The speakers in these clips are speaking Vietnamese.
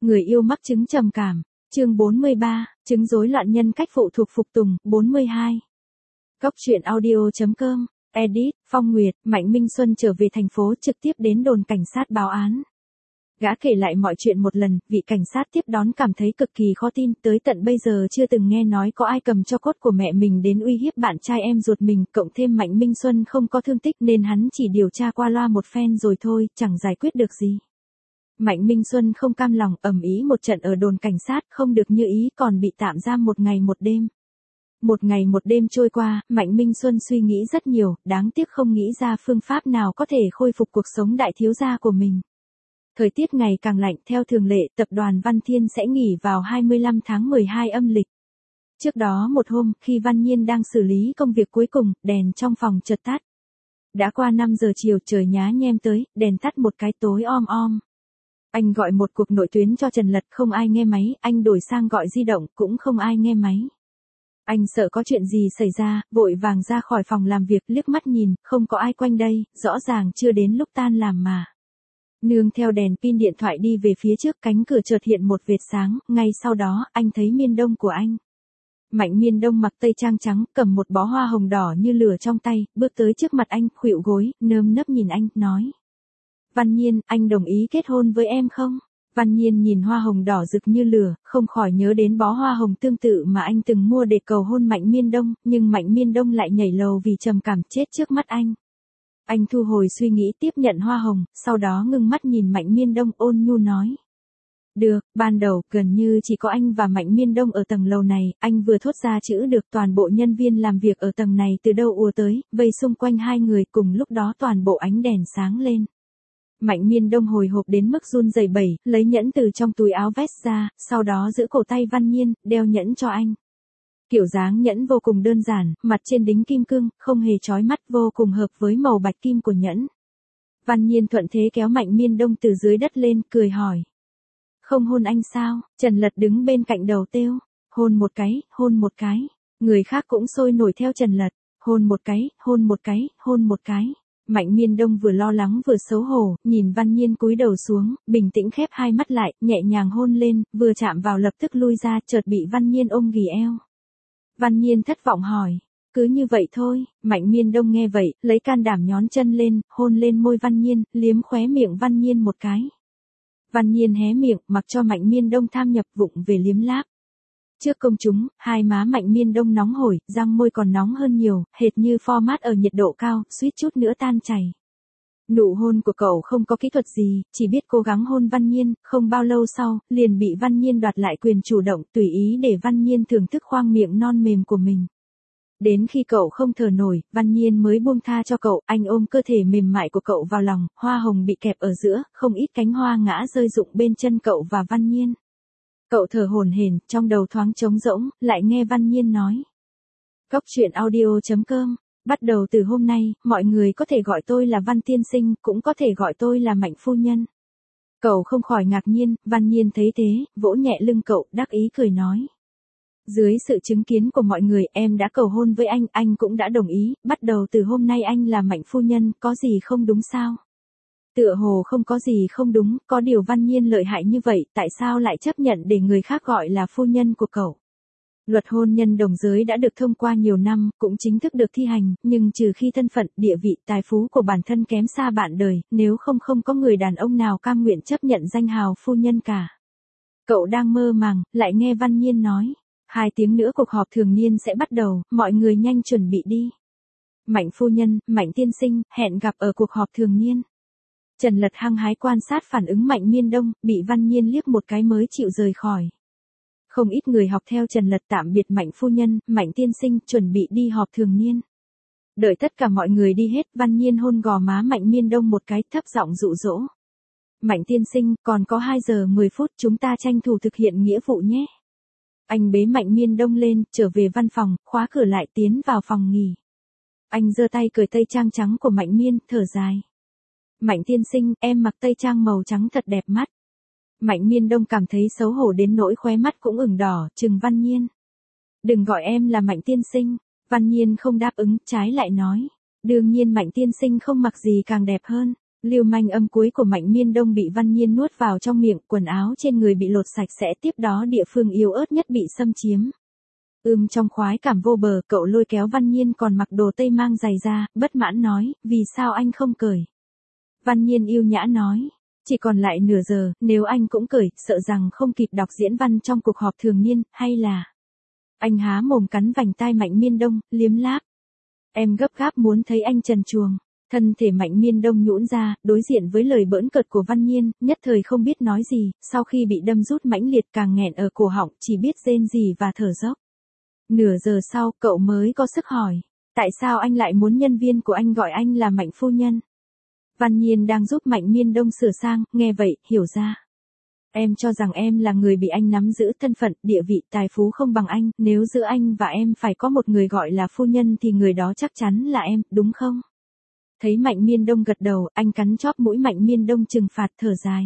Người yêu mắc chứng trầm cảm. Chương 43, chứng rối loạn nhân cách phụ thuộc phục tùng. 42. Góc truyện audio.com. Edit, Phong Nguyệt. Mạnh Minh Xuân trở về thành phố trực tiếp đến đồn cảnh sát báo án. Gã kể lại mọi chuyện một lần, vị cảnh sát tiếp đón cảm thấy cực kỳ khó tin, tới tận bây giờ chưa từng nghe nói có ai cầm tro cốt của mẹ mình đến uy hiếp bạn trai em ruột mình, cộng thêm Mạnh Minh Xuân không có thương tích nên hắn chỉ điều tra qua loa một phen rồi thôi, chẳng giải quyết được gì. Mạnh Minh Xuân không cam lòng, ầm ĩ một trận ở đồn cảnh sát, không được như ý còn bị tạm giam 1 ngày 1 đêm. 1 ngày 1 đêm trôi qua, Mạnh Minh Xuân suy nghĩ rất nhiều, đáng tiếc không nghĩ ra phương pháp nào có thể khôi phục cuộc sống đại thiếu gia của mình. Thời tiết ngày càng lạnh, theo thường lệ, tập đoàn Văn Thiên sẽ nghỉ vào 25 tháng 12 âm lịch. Trước đó một hôm, khi Văn Nhiên đang xử lý công việc cuối cùng, đèn trong phòng chợt tắt. Đã qua 5 giờ chiều, trời nhá nhem tới, đèn tắt một cái tối om om. Anh gọi một cuộc nội tuyến cho Trần Lật, không ai nghe máy, anh đổi sang gọi di động, cũng không ai nghe máy. Anh sợ có chuyện gì xảy ra, vội vàng ra khỏi phòng làm việc, liếc mắt nhìn, không có ai quanh đây, rõ ràng chưa đến lúc tan làm mà. Nương theo đèn pin điện thoại đi về phía trước, cánh cửa chợt hiện một vệt sáng, ngay sau đó, anh thấy Miên Đông của anh. Mạnh Miên Đông mặc tây trang trắng, cầm một bó hoa hồng đỏ như lửa trong tay, bước tới trước mặt anh, khuỵu gối, nơm nớp nhìn anh, nói. Văn Nhiên, anh đồng ý kết hôn với em không? Văn Nhiên nhìn hoa hồng đỏ rực như lửa, không khỏi nhớ đến bó hoa hồng tương tự mà anh từng mua để cầu hôn Mạnh Miên Đông, nhưng Mạnh Miên Đông lại nhảy lầu vì trầm cảm chết trước mắt anh. Anh thu hồi suy nghĩ, tiếp nhận hoa hồng, sau đó ngưng mắt nhìn Mạnh Miên Đông, ôn nhu nói. Được, ban đầu, gần như chỉ có anh và Mạnh Miên Đông ở tầng lầu này, anh vừa thốt ra chữ được, toàn bộ nhân viên làm việc ở tầng này từ đâu ùa tới, vây xung quanh hai người, cùng lúc đó toàn bộ ánh đèn sáng lên. Mạnh Miên Đông hồi hộp đến mức run rẩy bẩy, lấy nhẫn từ trong túi áo vest ra, sau đó giữ cổ tay Văn Nhiên, đeo nhẫn cho anh. Kiểu dáng nhẫn vô cùng đơn giản, mặt trên đính kim cương, không hề chói mắt, vô cùng hợp với màu bạch kim của nhẫn. Văn Nhiên thuận thế kéo Mạnh Miên Đông từ dưới đất lên, cười hỏi. Không hôn anh sao? Trần Lật đứng bên cạnh đầu têu. Hôn một cái, hôn một cái. Người khác cũng sôi nổi theo Trần Lật. Hôn một cái, hôn một cái, hôn một cái. Mạnh Miên Đông vừa lo lắng vừa xấu hổ, nhìn Văn Nhiên cúi đầu xuống, bình tĩnh khép hai mắt lại, nhẹ nhàng hôn lên, vừa chạm vào lập tức lui ra, chợt bị Văn Nhiên ôm ghì eo. Văn Nhiên thất vọng hỏi, cứ như vậy thôi. Mạnh Miên Đông nghe vậy, lấy can đảm nhón chân lên, hôn lên môi Văn Nhiên, liếm khóe miệng Văn Nhiên một cái. Văn Nhiên hé miệng, mặc cho Mạnh Miên Đông tham nhập vụng về liếm láp. Trước công chúng, hai má Mạnh Miên Đông nóng hổi, răng môi còn nóng hơn nhiều, hệt như format ở nhiệt độ cao, suýt chút nữa tan chảy. Nụ hôn của cậu không có kỹ thuật gì, chỉ biết cố gắng hôn Văn Nhiên, không bao lâu sau, liền bị Văn Nhiên đoạt lại quyền chủ động, tùy ý để Văn Nhiên thưởng thức khoang miệng non mềm của mình. Đến khi cậu không thở nổi, Văn Nhiên mới buông tha cho cậu, anh ôm cơ thể mềm mại của cậu vào lòng, hoa hồng bị kẹp ở giữa, không ít cánh hoa ngã rơi rụng bên chân cậu và Văn Nhiên. Cậu thở hổn hển, trong đầu thoáng trống rỗng, lại nghe Văn Nhiên nói. Góc truyện audio.com. Bắt đầu từ hôm nay, mọi người có thể gọi tôi là Văn tiên sinh, cũng có thể gọi tôi là Mạnh phu nhân. Cậu không khỏi ngạc nhiên, Văn Nhiên thấy thế, vỗ nhẹ lưng cậu, đắc ý cười nói. Dưới sự chứng kiến của mọi người, em đã cầu hôn với anh cũng đã đồng ý, bắt đầu từ hôm nay anh là Mạnh phu nhân, có gì không đúng sao? Tựa hồ không có gì không đúng, có điều Văn Nhiên lợi hại như vậy, tại sao lại chấp nhận để người khác gọi là phu nhân của cậu? Luật hôn nhân đồng giới đã được thông qua nhiều năm, cũng chính thức được thi hành, nhưng trừ khi thân phận, địa vị, tài phú của bản thân kém xa bạn đời, nếu không có người đàn ông nào cam nguyện chấp nhận danh hào phu nhân cả. Cậu đang mơ màng, lại nghe Văn Nhiên nói. 2 tiếng nữa cuộc họp thường niên sẽ bắt đầu, mọi người nhanh chuẩn bị đi. Mạnh phu nhân, Mạnh tiên sinh, hẹn gặp ở cuộc họp thường niên. Trần Lật hăng hái quan sát phản ứng Mạnh Miên Đông, bị Văn Nhiên liếc một cái mới chịu rời khỏi. Không ít người học theo Trần Lật tạm biệt Mạnh phu nhân, Mạnh tiên sinh, chuẩn bị đi họp thường niên. Đợi tất cả mọi người đi hết, Văn Nhiên hôn gò má Mạnh Miên Đông một cái, thấp giọng dụ dỗ. Mạnh tiên sinh, còn có 2 giờ 10 phút, chúng ta tranh thủ thực hiện nghĩa vụ nhé. Anh bế Mạnh Miên Đông lên, trở về văn phòng, khóa cửa lại, tiến vào phòng nghỉ. Anh giơ tay cởi tây trang trắng của Mạnh Miên, thở dài. Mạnh tiên sinh, em mặc tây trang màu trắng thật đẹp mắt. Mạnh Miên Đông cảm thấy xấu hổ đến nỗi khóe mắt cũng ửng đỏ, trừng Văn Nhiên. Đừng gọi em là Mạnh tiên sinh. Văn Nhiên không đáp ứng, trái lại nói. Đương nhiên Mạnh tiên sinh không mặc gì càng đẹp hơn. Lưu manh âm cuối của Mạnh Miên Đông bị Văn Nhiên nuốt vào trong miệng, quần áo trên người bị lột sạch sẽ, tiếp đó địa phương yếu ớt nhất bị xâm chiếm. Trong khoái cảm vô bờ, cậu lôi kéo Văn Nhiên còn mặc đồ tây mang giày ra, bất mãn nói, vì sao anh không cởi? Văn Nhiên yêu nhã nói, chỉ còn lại nửa giờ, nếu anh cũng cởi, sợ rằng không kịp đọc diễn văn trong cuộc họp thường niên, hay là... Anh há mồm cắn vành tai Mạnh Miên Đông, liếm láp. Em gấp gáp muốn thấy anh trần truồng. Thân thể Mạnh Miên Đông nhũn ra, đối diện với lời bỡn cợt của Văn Nhiên, nhất thời không biết nói gì, sau khi bị đâm rút mãnh liệt càng nghẹn ở cổ họng, chỉ biết rên rỉ và thở dốc. Nửa giờ sau, cậu mới có sức hỏi, tại sao anh lại muốn nhân viên của anh gọi anh là Mạnh phu nhân? Văn Nhiên đang giúp Mạnh Miên Đông sửa sang, nghe vậy, hiểu ra. Em cho rằng em là người bị anh nắm giữ thân phận, địa vị, tài phú không bằng anh, nếu giữa anh và em phải có một người gọi là phu nhân thì người đó chắc chắn là em, đúng không? Thấy Mạnh Miên Đông gật đầu, anh cắn chóp mũi Mạnh Miên Đông trừng phạt thở dài.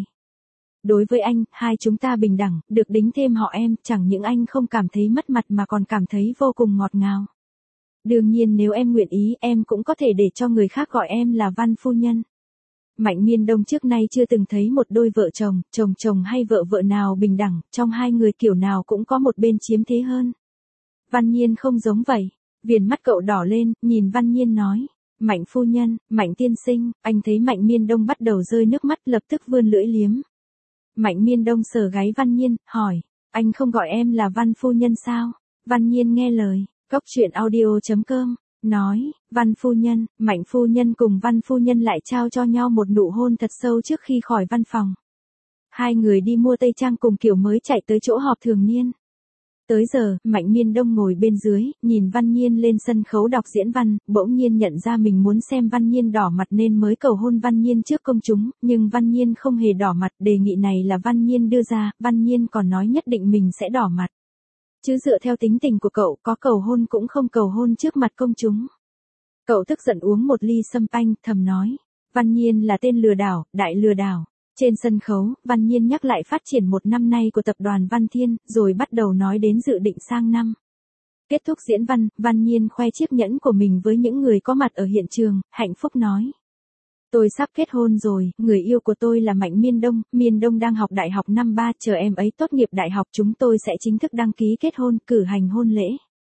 Đối với anh, hai chúng ta bình đẳng, được đính thêm họ em, chẳng những anh không cảm thấy mất mặt mà còn cảm thấy vô cùng ngọt ngào. Đương nhiên nếu em nguyện ý, em cũng có thể để cho người khác gọi em là Văn phu nhân. Mạnh Miên Đông trước nay chưa từng thấy một đôi vợ chồng, chồng hay vợ vợ nào bình đẳng, trong hai người kiểu nào cũng có một bên chiếm thế hơn. Văn Nhiên không giống vậy. Viền mắt cậu đỏ lên, nhìn Văn Nhiên nói. Mạnh phu nhân, Mạnh tiên sinh, anh thấy Mạnh Miên Đông bắt đầu rơi nước mắt lập tức vươn lưỡi liếm. Mạnh Miên Đông sờ gáy Văn Nhiên, hỏi, anh không gọi em là Văn phu nhân sao? Văn Nhiên nghe lời, Cốc truyện audio.com, nói, Văn phu nhân, Mạnh phu nhân cùng Văn phu nhân lại trao cho nhau một nụ hôn thật sâu trước khi khỏi văn phòng. Hai người đi mua tây trang cùng kiểu mới chạy tới chỗ họp thường niên. Tới giờ, Mạnh Miên Đông ngồi bên dưới, nhìn Văn Nhiên lên sân khấu đọc diễn văn, bỗng nhiên nhận ra mình muốn xem Văn Nhiên đỏ mặt nên mới cầu hôn Văn Nhiên trước công chúng, nhưng Văn Nhiên không hề đỏ mặt, đề nghị này là Văn Nhiên đưa ra, Văn Nhiên còn nói nhất định mình sẽ đỏ mặt. Chứ dựa theo tính tình của cậu, có cầu hôn cũng không cầu hôn trước mặt công chúng. Cậu tức giận uống một ly sâm panh, thầm nói, Văn Nhiên là tên lừa đảo, đại lừa đảo. Trên sân khấu, Văn Nhiên nhắc lại phát triển một năm nay của tập đoàn Văn Thiên, rồi bắt đầu nói đến dự định sang năm. Kết thúc diễn văn, Văn Nhiên khoe chiếc nhẫn của mình với những người có mặt ở hiện trường, hạnh phúc nói. Tôi sắp kết hôn rồi, người yêu của tôi là Mạnh Miên Đông đang học đại học năm 3, chờ em ấy tốt nghiệp đại học chúng tôi sẽ chính thức đăng ký kết hôn, cử hành hôn lễ.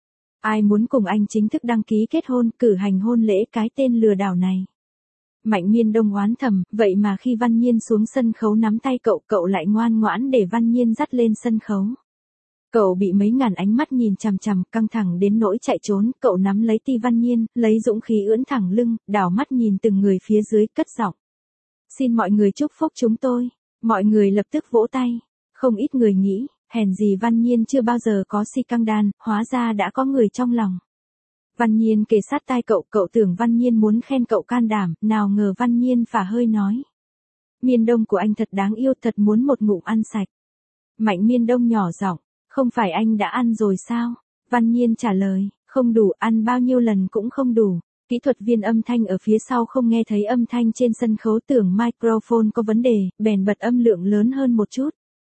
Ai muốn cùng anh chính thức đăng ký kết hôn, cử hành hôn lễ cái tên lừa đảo này. Mạnh Miên Đông oán thầm, vậy mà khi Văn Nhiên xuống sân khấu nắm tay cậu lại ngoan ngoãn để Văn Nhiên dắt lên sân khấu. Cậu bị mấy ngàn ánh mắt nhìn chằm chằm, căng thẳng đến nỗi chạy trốn, cậu nắm lấy ti Văn Nhiên, lấy dũng khí ưỡn thẳng lưng, đảo mắt nhìn từng người phía dưới, cất giọng. Xin mọi người chúc phúc chúng tôi. Mọi người lập tức vỗ tay. Không ít người nghĩ, hèn gì Văn Nhiên chưa bao giờ có si căng đan, hóa ra đã có người trong lòng. Văn Nhiên kề sát tai cậu tưởng Văn Nhiên muốn khen cậu can đảm, nào ngờ Văn Nhiên phả hơi nói. Miên Đông của anh thật đáng yêu, thật muốn một ngụm ăn sạch. Mạnh Miên Đông nhỏ giọng, không phải anh đã ăn rồi sao? Văn Nhiên trả lời, không đủ, ăn bao nhiêu lần cũng không đủ. Kỹ thuật viên âm thanh ở phía sau không nghe thấy âm thanh trên sân khấu tưởng microphone có vấn đề, bèn bật âm lượng lớn hơn một chút.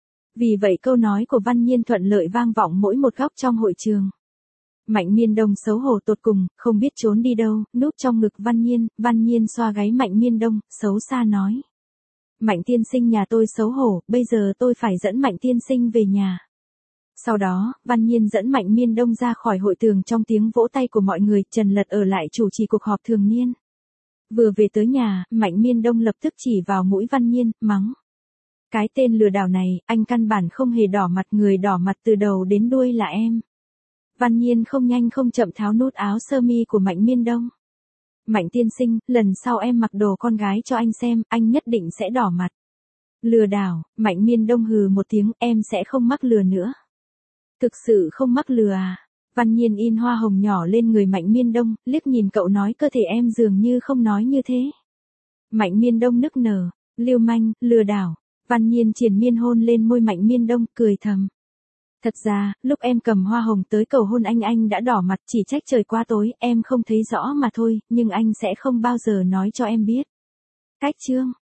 Vì vậy câu nói của Văn Nhiên thuận lợi vang vọng mỗi một góc trong hội trường. Mạnh Miên Đông xấu hổ tột cùng, không biết trốn đi đâu, núp trong ngực Văn Nhiên xoa gáy Mạnh Miên Đông, xấu xa nói. Mạnh tiên sinh nhà tôi xấu hổ, bây giờ tôi phải dẫn Mạnh tiên sinh về nhà. Sau đó, Văn Nhiên dẫn Mạnh Miên Đông ra khỏi hội trường trong tiếng vỗ tay của mọi người, Trần Lật ở lại chủ trì cuộc họp thường niên. Vừa về tới nhà, Mạnh Miên Đông lập tức chỉ vào mũi Văn Nhiên, mắng. Cái tên lừa đảo này, anh căn bản không hề đỏ mặt, người đỏ mặt từ đầu đến đuôi là em. Văn Nhiên không nhanh không chậm tháo nút áo sơ mi của Mạnh Miên Đông. Mạnh tiên sinh, lần sau em mặc đồ con gái cho anh xem, anh nhất định sẽ đỏ mặt. Lừa đảo, Mạnh Miên Đông hừ một tiếng, em sẽ không mắc lừa nữa. Thực sự không mắc lừa à? Văn Nhiên in hoa hồng nhỏ lên người Mạnh Miên Đông, liếc nhìn cậu nói cơ thể em dường như không nói như thế. Mạnh Miên Đông nức nở, lưu manh, lừa đảo. Văn Nhiên triền miên hôn lên môi Mạnh Miên Đông, cười thầm. Thật ra, lúc em cầm hoa hồng tới cầu hôn anh đã đỏ mặt, chỉ trách trời quá tối, em không thấy rõ mà thôi, nhưng anh sẽ không bao giờ nói cho em biết. Cách chương